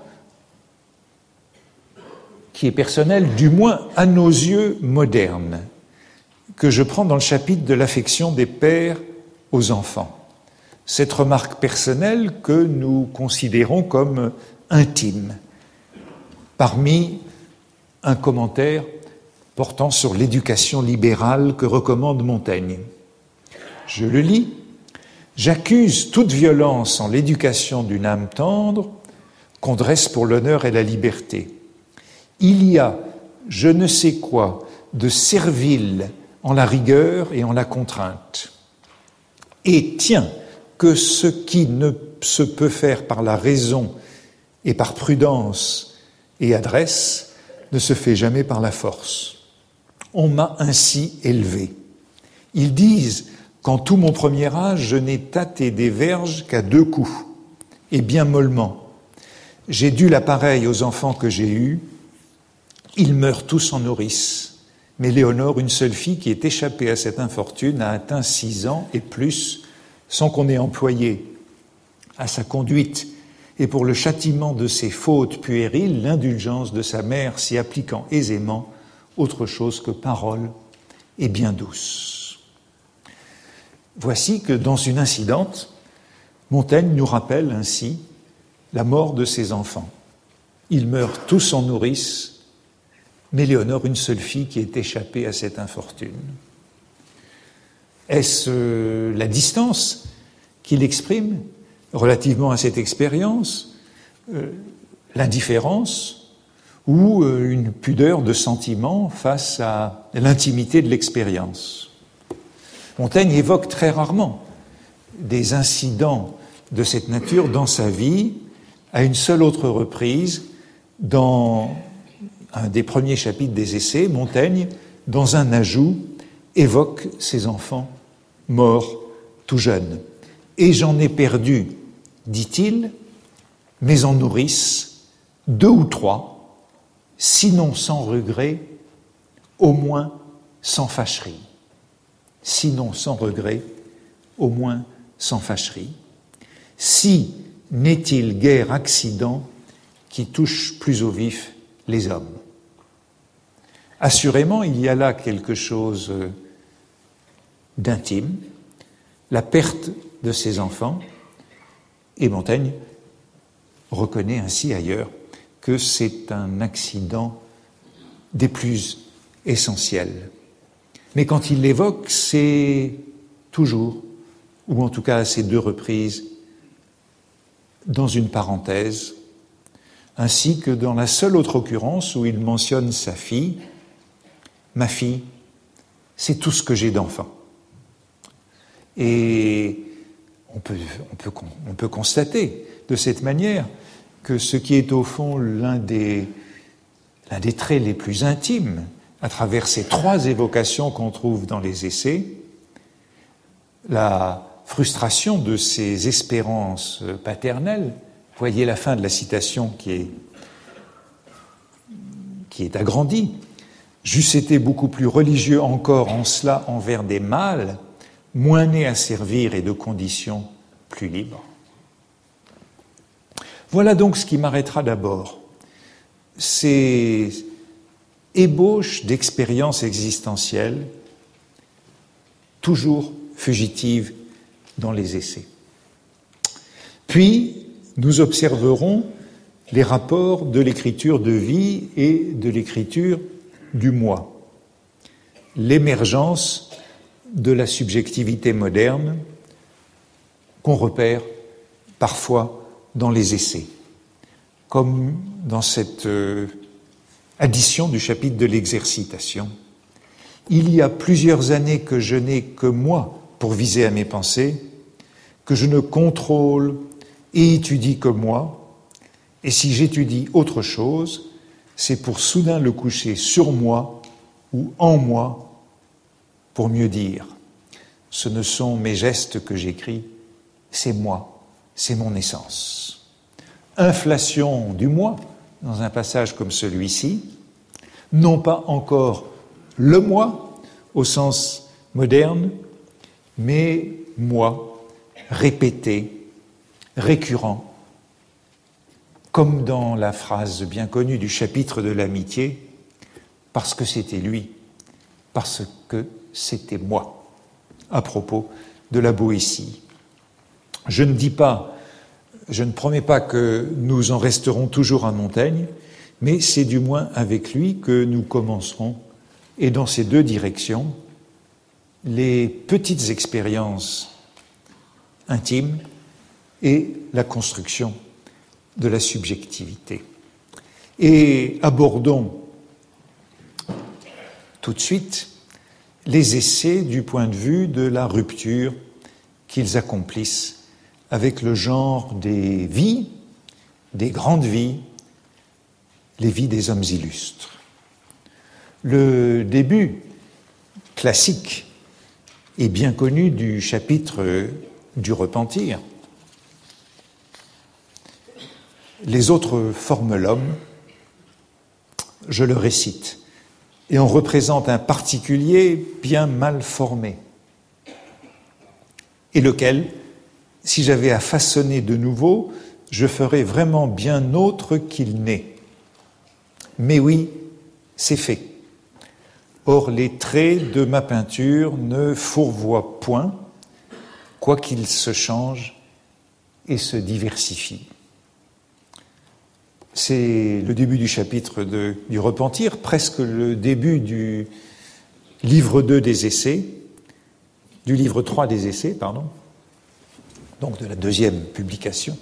qui est personnel, du moins à nos yeux modernes, que je prends dans le chapitre de l'affection des pères aux enfants. Cette remarque personnelle que nous considérons comme intime, parmi un commentaire portant sur l'éducation libérale que recommande Montaigne. Je le lis. « J'accuse toute violence en l'éducation d'une âme tendre qu'on dresse pour l'honneur et la liberté. Il y a je ne sais quoi de servile en la rigueur et en la contrainte. Et tiens, que ce qui ne se peut faire par la raison et par prudence et adresse ne se fait jamais par la force. On m'a ainsi élevé. Ils disent qu'en tout mon premier âge, je n'ai tâté des verges qu'à 2 coups, et bien mollement. J'ai dû la pareille aux enfants que j'ai eus. Ils meurent tous en nourrice. Mais Léonore, une seule fille qui est échappée à cette infortune, a atteint 6 ans et plus, sans qu'on ait employé à sa conduite et pour le châtiment de ses fautes puériles l'indulgence de sa mère s'y appliquant aisément autre chose que parole et bien douce. Voici que dans une incidente, Montaigne nous rappelle ainsi la mort de ses enfants. Ils meurent tous en nourrice, mais Léonore, une seule fille qui est échappée à cette infortune. Est-ce la distance qu'il exprime relativement à cette expérience, l'indifférence ou une pudeur de sentiment face à l'intimité de l'expérience? Montaigne évoque très rarement des incidents de cette nature dans sa vie, à une seule autre reprise, dans un des premiers chapitres des Essais, Montaigne, dans un ajout, évoque ses enfants morts tout jeunes. Et j'en ai perdu, dit-il, mais en nourrice 2 ou 3, sinon sans regret, au moins sans fâcherie. Sinon sans regret, au moins sans fâcherie. Si n'est-il guère accident qui touche plus au vif les hommes. Assurément, il y a là quelque chose d'intime, la perte de ses enfants, et Montaigne reconnaît ainsi ailleurs que c'est un accident des plus essentiels. Mais quand il l'évoque, c'est toujours, ou en tout cas à ces 2 reprises, dans une parenthèse, ainsi que dans la seule autre occurrence où il mentionne sa fille. Ma fille, c'est tout ce que j'ai d'enfant. Et on peut constater de cette manière que ce qui est au fond l'un des traits les plus intimes à travers ces trois évocations qu'on trouve dans les essais, la frustration de ces espérances paternelles. Voyez la fin de la citation qui est agrandie. « J'eusse été beaucoup plus religieux encore en cela envers des mâles, moins nés à servir et de conditions plus libres. » Voilà donc ce qui m'arrêtera d'abord. Ces ébauches d'expériences existentielles, toujours fugitives dans les essais. Puis, nous observerons les rapports de l'écriture de vie et de l'écriture du moi, l'émergence de la subjectivité moderne qu'on repère parfois dans les essais, comme dans cette addition du chapitre de l'exercitation. Il y a plusieurs années que je n'ai que moi pour viser à mes pensées, que je ne contrôle et étudie que moi, et si j'étudie autre chose, c'est pour soudain le coucher sur moi ou en moi, pour mieux dire. Ce ne sont mes gestes que j'écris, c'est moi, c'est mon essence. Inflation du moi, dans un passage comme celui-ci, non pas encore le moi, au sens moderne, mais moi, répété, récurrent, comme dans la phrase bien connue du chapitre de l'amitié, parce que c'était lui, parce que c'était moi, à propos de la Boétie. Je ne promets pas que nous en resterons toujours à Montaigne, mais c'est du moins avec lui que nous commencerons, et dans ces deux directions, les petites expériences intimes et la construction de la subjectivité. Et abordons tout de suite les essais du point de vue de la rupture qu'ils accomplissent avec le genre des vies, des grandes vies, les vies des hommes illustres. Le début classique et bien connu du chapitre du repentir. Les autres forment l'homme, je le récite, et on représente un particulier bien mal formé, et lequel, si j'avais à façonner de nouveau, je ferais vraiment bien autre qu'il n'est. Mais oui, c'est fait. Or, les traits de ma peinture ne fourvoient point, quoiqu'ils se changent et se diversifient. C'est le début du chapitre du repentir, presque le début du livre 2 des essais, du livre 3 des essais, pardon, donc de la deuxième publication.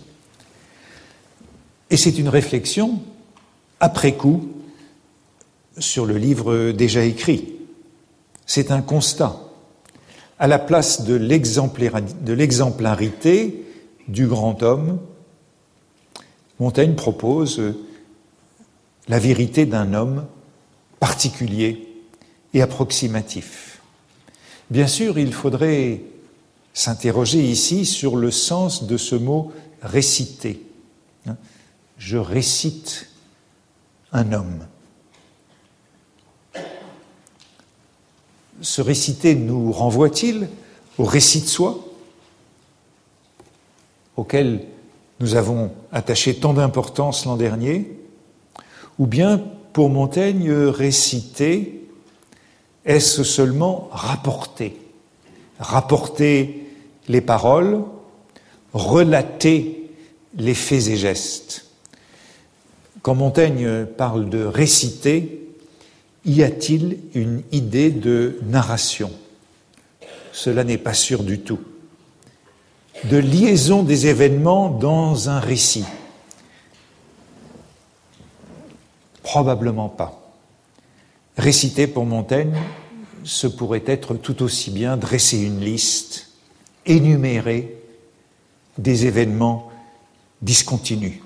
Et c'est une réflexion, après coup, sur le livre déjà écrit. C'est un constat. À la place de l'exemplarité du grand homme, Montaigne propose la vérité d'un homme particulier et approximatif. Bien sûr, il faudrait s'interroger ici sur le sens de ce mot « réciter ». Je récite un homme. Ce réciter nous renvoie-t-il au récit de soi, auquel nous avons attaché tant d'importance l'an dernier, ou bien, pour Montaigne, réciter, est-ce seulement rapporter les paroles, relater les faits et gestes. Quand Montaigne parle de réciter, y a-t-il une idée de narration? Cela n'est pas sûr du tout. De liaison des événements dans un récit. Probablement pas. Réciter pour Montaigne, ce pourrait être tout aussi bien dresser une liste, énumérer des événements discontinus.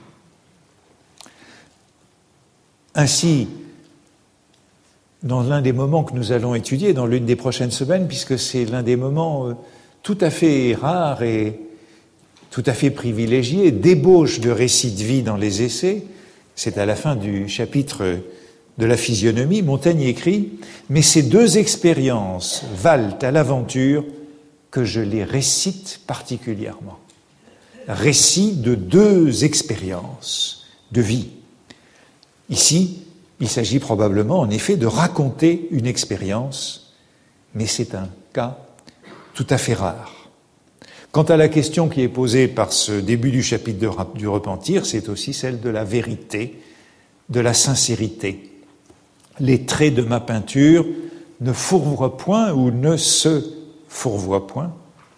Ainsi, dans l'un des moments que nous allons étudier, dans l'une des prochaines semaines, puisque c'est l'un des moments tout à fait rares et tout à fait privilégiés, d'ébauche de récits de vie dans les essais, c'est à la fin du chapitre de la physionomie, Montaigne écrit « Mais ces deux expériences valent à l'aventure que je les récite particulièrement. » Récit de deux expériences de vie. Ici, il s'agit probablement, en effet, de raconter une expérience, mais c'est un cas tout à fait rare. Quant à la question qui est posée par ce début du chapitre du repentir, c'est aussi celle de la vérité, de la sincérité. Les traits de ma peinture ne fourvoient point ou ne se fourvoient point.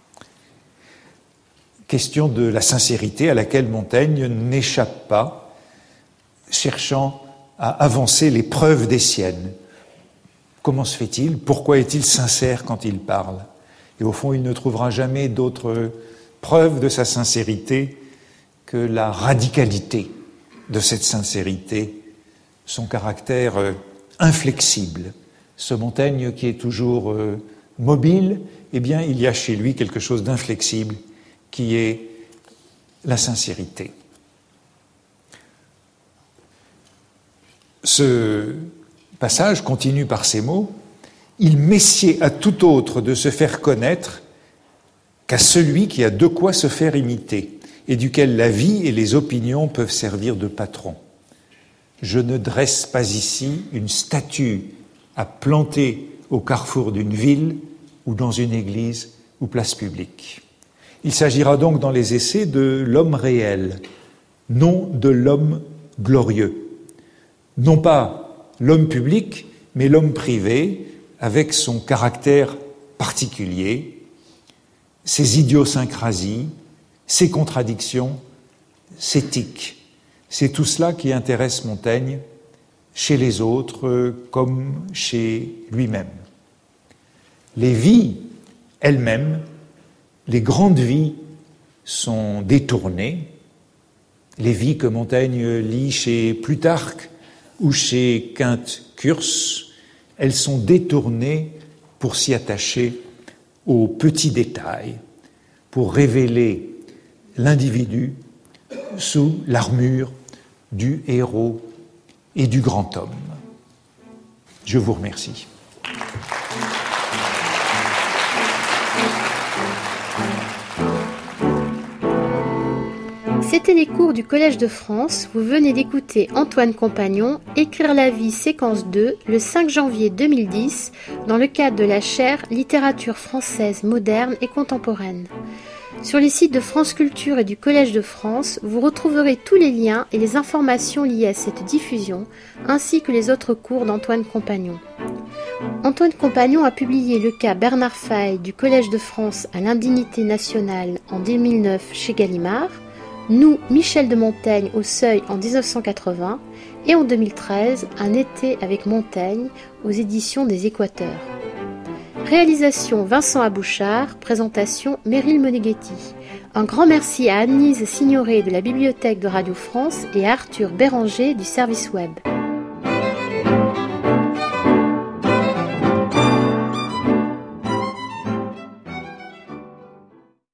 Question de la sincérité à laquelle Montaigne n'échappe pas, cherchant à avancer les preuves des siennes. Comment se fait-il? Pourquoi est-il sincère quand il parle? Et au fond, il ne trouvera jamais d'autre preuve de sa sincérité que la radicalité de cette sincérité, son caractère inflexible. Ce Montaigne qui est toujours mobile, eh bien, il y a chez lui quelque chose d'inflexible qui est la sincérité. Ce passage continue par ces mots « Il messied à tout autre de se faire connaître qu'à celui qui a de quoi se faire imiter et duquel la vie et les opinions peuvent servir de patron. Je ne dresse pas ici une statue à planter au carrefour d'une ville ou dans une église ou place publique. Il s'agira donc dans les essais de l'homme réel, non de l'homme glorieux. Non pas l'homme public, mais l'homme privé, avec son caractère particulier, ses idiosyncrasies, ses contradictions, ses tics. C'est tout cela qui intéresse Montaigne chez les autres comme chez lui-même. Les vies elles-mêmes, les grandes vies sont détournées. Les vies que Montaigne lit chez Plutarque ou chez Quinte-Curce, elles sont détournées pour s'y attacher aux petits détails, pour révéler l'individu sous l'armure du héros et du grand homme. Je vous remercie. C'était les cours du Collège de France. Vous venez d'écouter Antoine Compagnon, Écrire la vie, séquence 2, le 5 janvier 2010, dans le cadre de la chaire Littérature française moderne et contemporaine. Sur les sites de France Culture et du Collège de France, vous retrouverez tous les liens et les informations liées à cette diffusion, ainsi que les autres cours d'Antoine Compagnon. Antoine Compagnon a publié le cas Bernard Faye du Collège de France à l'Indignité nationale en 2009 chez Gallimard, Nous, Michel de Montaigne au Seuil en 1980 et en 2013, Un été avec Montaigne aux éditions des Équateurs. Réalisation Vincent Abouchard, présentation Meryl Moneghetti. Un grand merci à Annelise Signoret de la Bibliothèque de Radio France et à Arthur Béranger du service web.